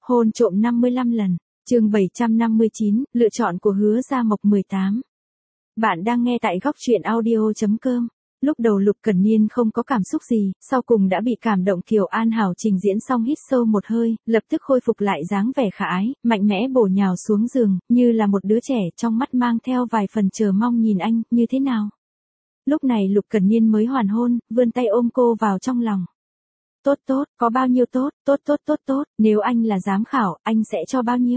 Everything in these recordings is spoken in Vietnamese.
Hôn trộm 55 lần. Chương 759, lựa chọn của Hứa Gia Mộc 18. Bạn đang nghe tại góc truyện audio.com. Lúc đầu Lục Cẩn Niên không có cảm xúc gì, sau cùng đã bị cảm động. Kiều An Hảo trình diễn xong hít sâu một hơi, lập tức khôi phục lại dáng vẻ khả ái, mạnh mẽ bổ nhào xuống giường, như là một đứa trẻ, trong mắt mang theo vài phần chờ mong nhìn anh, như thế nào. Lúc này Lục Cẩn Niên mới hoàn hôn, vươn tay ôm cô vào trong lòng. Tốt tốt, có bao nhiêu tốt, tốt, nếu anh là giám khảo, anh sẽ cho bao nhiêu?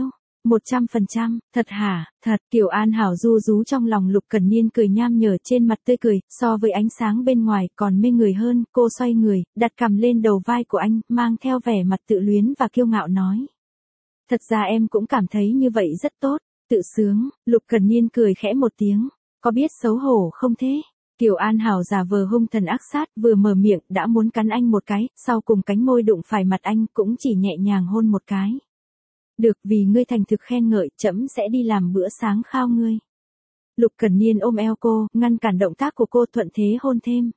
100%, thật hả, thật. Kiều An Hảo ru rú trong lòng. Lục Cẩn Niên cười nham nhở, trên mặt tươi cười, so với ánh sáng bên ngoài còn mê người hơn. Cô xoay người, đặt cằm lên đầu vai của anh, mang theo vẻ mặt tự luyến và kiêu ngạo nói. Thật ra em cũng cảm thấy như vậy rất tốt, tự sướng. Lục Cẩn Niên cười khẽ một tiếng, có biết xấu hổ không thế? Kiều An Hảo giả vờ hung thần ác sát, vừa mở miệng đã muốn cắn anh một cái, sau cùng cánh môi đụng phải mặt anh cũng chỉ nhẹ nhàng hôn một cái. Được, vì ngươi thành thực khen ngợi, trẫm sẽ đi làm bữa sáng khao ngươi. Lục Cẩn Niên ôm eo cô, ngăn cản động tác của cô, thuận thế hôn thêm.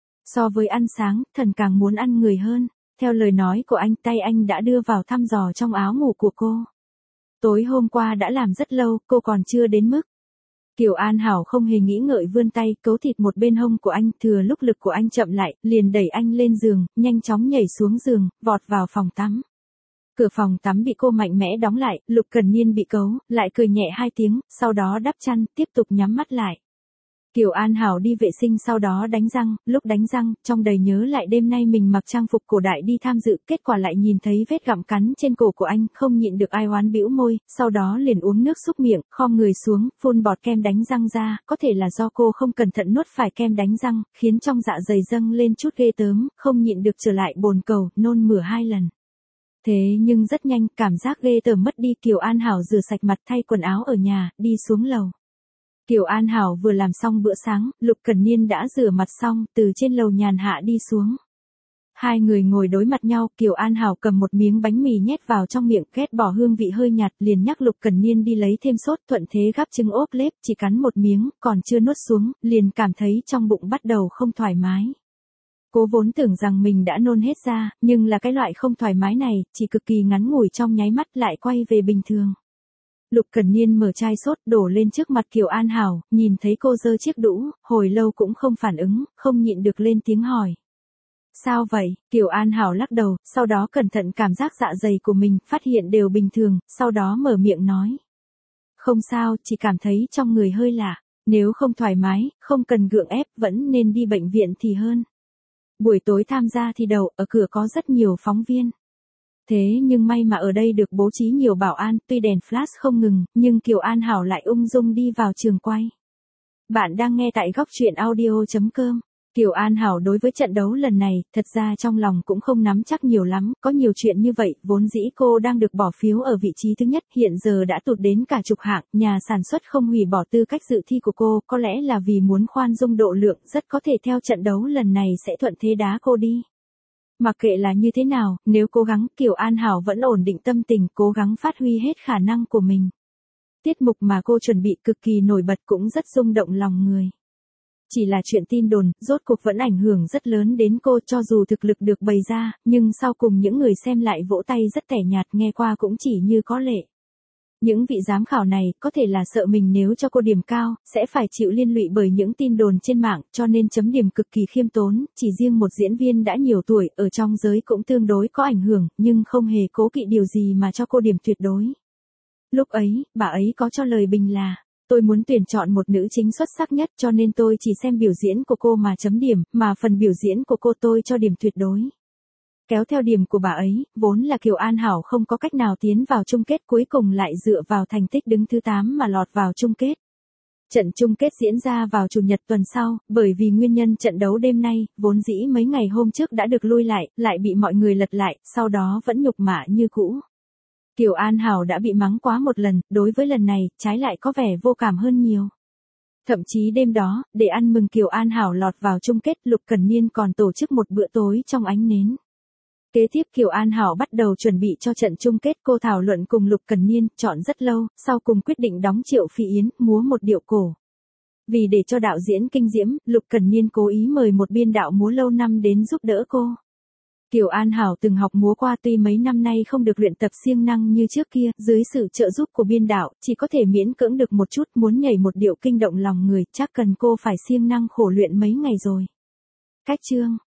So với ăn sáng, thần càng muốn ăn người hơn. Theo lời nói của anh, tay anh đã đưa vào thăm dò trong áo ngủ của cô. Tối hôm qua đã làm rất lâu, cô còn chưa đến mức. Kiều An Hảo không hề nghĩ ngợi vươn tay, cấu thịt một bên hông của anh, thừa lúc lực của anh chậm lại, liền đẩy anh lên giường, nhanh chóng nhảy xuống giường, vọt vào phòng tắm. Cửa phòng tắm bị cô mạnh mẽ đóng lại, Lục Cẩn Niên bị cấu, lại cười nhẹ hai tiếng, sau đó đắp chăn, tiếp tục nhắm mắt lại. Kiều An Hảo đi vệ sinh sau đó đánh răng, lúc đánh răng, trong đầy nhớ lại đêm nay mình mặc trang phục cổ đại đi tham dự, kết quả lại nhìn thấy vết gặm cắn trên cổ của anh, không nhịn được ai oán bĩu môi, sau đó liền uống nước súc miệng, khom người xuống, phun bọt kem đánh răng ra, có thể là do cô không cẩn thận nuốt phải kem đánh răng, khiến trong dạ dày dâng lên chút ghê tớm, không nhịn được trở lại bồn cầu, nôn mửa 2 lần. Thế nhưng rất nhanh, cảm giác ghê tởm mất đi. Kiều An Hảo rửa sạch mặt, thay quần áo ở nhà, đi xuống lầu. Kiều An Hảo vừa làm xong bữa sáng, Lục Cẩn Niên đã rửa mặt xong, từ trên lầu nhàn hạ đi xuống. Hai người ngồi đối mặt nhau, Kiều An Hảo cầm một miếng bánh mì nhét vào trong miệng, ghét bỏ hương vị hơi nhạt, liền nhắc Lục Cẩn Niên đi lấy thêm sốt, thuận thế gắp trứng ốp lết, chỉ cắn một miếng, còn chưa nuốt xuống, liền cảm thấy trong bụng bắt đầu không thoải mái. Cô vốn tưởng rằng mình đã nôn hết ra, nhưng là cái loại không thoải mái này, chỉ cực kỳ ngắn ngủi, trong nháy mắt lại quay về bình thường. Lục Cẩn Niên mở chai sốt đổ lên trước mặt Kiều An Hảo, nhìn thấy cô giơ chiếc đũa, hồi lâu cũng không phản ứng, không nhịn được lên tiếng hỏi. Sao vậy? Kiều An Hảo lắc đầu, sau đó cẩn thận cảm giác dạ dày của mình, phát hiện đều bình thường, sau đó mở miệng nói. Không sao, chỉ cảm thấy trong người hơi lạ, nếu không thoải mái, không cần gượng ép, vẫn nên đi bệnh viện thì hơn. Buổi tối tham gia thi đấu, ở cửa có rất nhiều phóng viên. Thế nhưng may mà ở đây được bố trí nhiều bảo an, tuy đèn flash không ngừng, nhưng Kiều An Hảo lại ung dung đi vào trường quay. Bạn đang nghe tại góc truyện audio.com. Kiều An Hảo đối với trận đấu lần này, thật ra trong lòng cũng không nắm chắc nhiều lắm, có nhiều chuyện như vậy, vốn dĩ cô đang được bỏ phiếu ở vị trí thứ nhất, hiện giờ đã tụt đến cả chục hạng, nhà sản xuất không hủy bỏ tư cách dự thi của cô, có lẽ là vì muốn khoan dung độ lượng, rất có thể theo trận đấu lần này sẽ thuận thế đá cô đi. Mặc kệ là như thế nào, nếu cố gắng, Kiều An Hảo vẫn ổn định tâm tình, cố gắng phát huy hết khả năng của mình. Tiết mục mà cô chuẩn bị cực kỳ nổi bật, cũng rất rung động lòng người. Chỉ là chuyện tin đồn, rốt cuộc vẫn ảnh hưởng rất lớn đến cô, cho dù thực lực được bày ra, nhưng sau cùng những người xem lại vỗ tay rất tẻ nhạt, nghe qua cũng chỉ như có lệ. Những vị giám khảo này, có thể là sợ mình nếu cho cô điểm cao, sẽ phải chịu liên lụy bởi những tin đồn trên mạng, cho nên chấm điểm cực kỳ khiêm tốn, chỉ riêng một diễn viên đã nhiều tuổi, ở trong giới cũng tương đối có ảnh hưởng, nhưng không hề cố kỵ điều gì mà cho cô điểm tuyệt đối. Lúc ấy, bà ấy có cho lời bình là, tôi muốn tuyển chọn một nữ chính xuất sắc nhất, cho nên tôi chỉ xem biểu diễn của cô mà chấm điểm, mà phần biểu diễn của cô tôi cho điểm tuyệt đối. Kéo theo điểm của bà ấy, vốn là Kiều An Hảo không có cách nào tiến vào chung kết, cuối cùng lại dựa vào thành tích đứng thứ 8 mà lọt vào chung kết. Trận chung kết diễn ra vào Chủ nhật tuần sau, bởi vì nguyên nhân trận đấu đêm nay, vốn dĩ mấy ngày hôm trước đã được lui lại bị mọi người lật lại, sau đó vẫn nhục mạ như cũ. Kiều An Hảo đã bị mắng quá một lần, đối với lần này, trái lại có vẻ vô cảm hơn nhiều. Thậm chí đêm đó, để ăn mừng Kiều An Hảo lọt vào chung kết, Lục Cẩn Niên còn tổ chức một bữa tối trong ánh nến. Kế tiếp Kiều An Hảo bắt đầu chuẩn bị cho trận chung kết, cô thảo luận cùng Lục Cẩn Niên, chọn rất lâu, sau cùng quyết định đóng Triệu Phi Yến, múa một điệu cổ. Vì để cho đạo diễn kinh diễm, Lục Cẩn Niên cố ý mời một biên đạo múa lâu năm đến giúp đỡ cô. Kiều An Hảo từng học múa qua tuy mấy năm nay không được luyện tập siêng năng như trước kia, dưới sự trợ giúp của biên đạo, chỉ có thể miễn cưỡng được một chút, muốn nhảy một điệu kinh động lòng người, chắc cần cô phải siêng năng khổ luyện mấy ngày rồi. Cách chương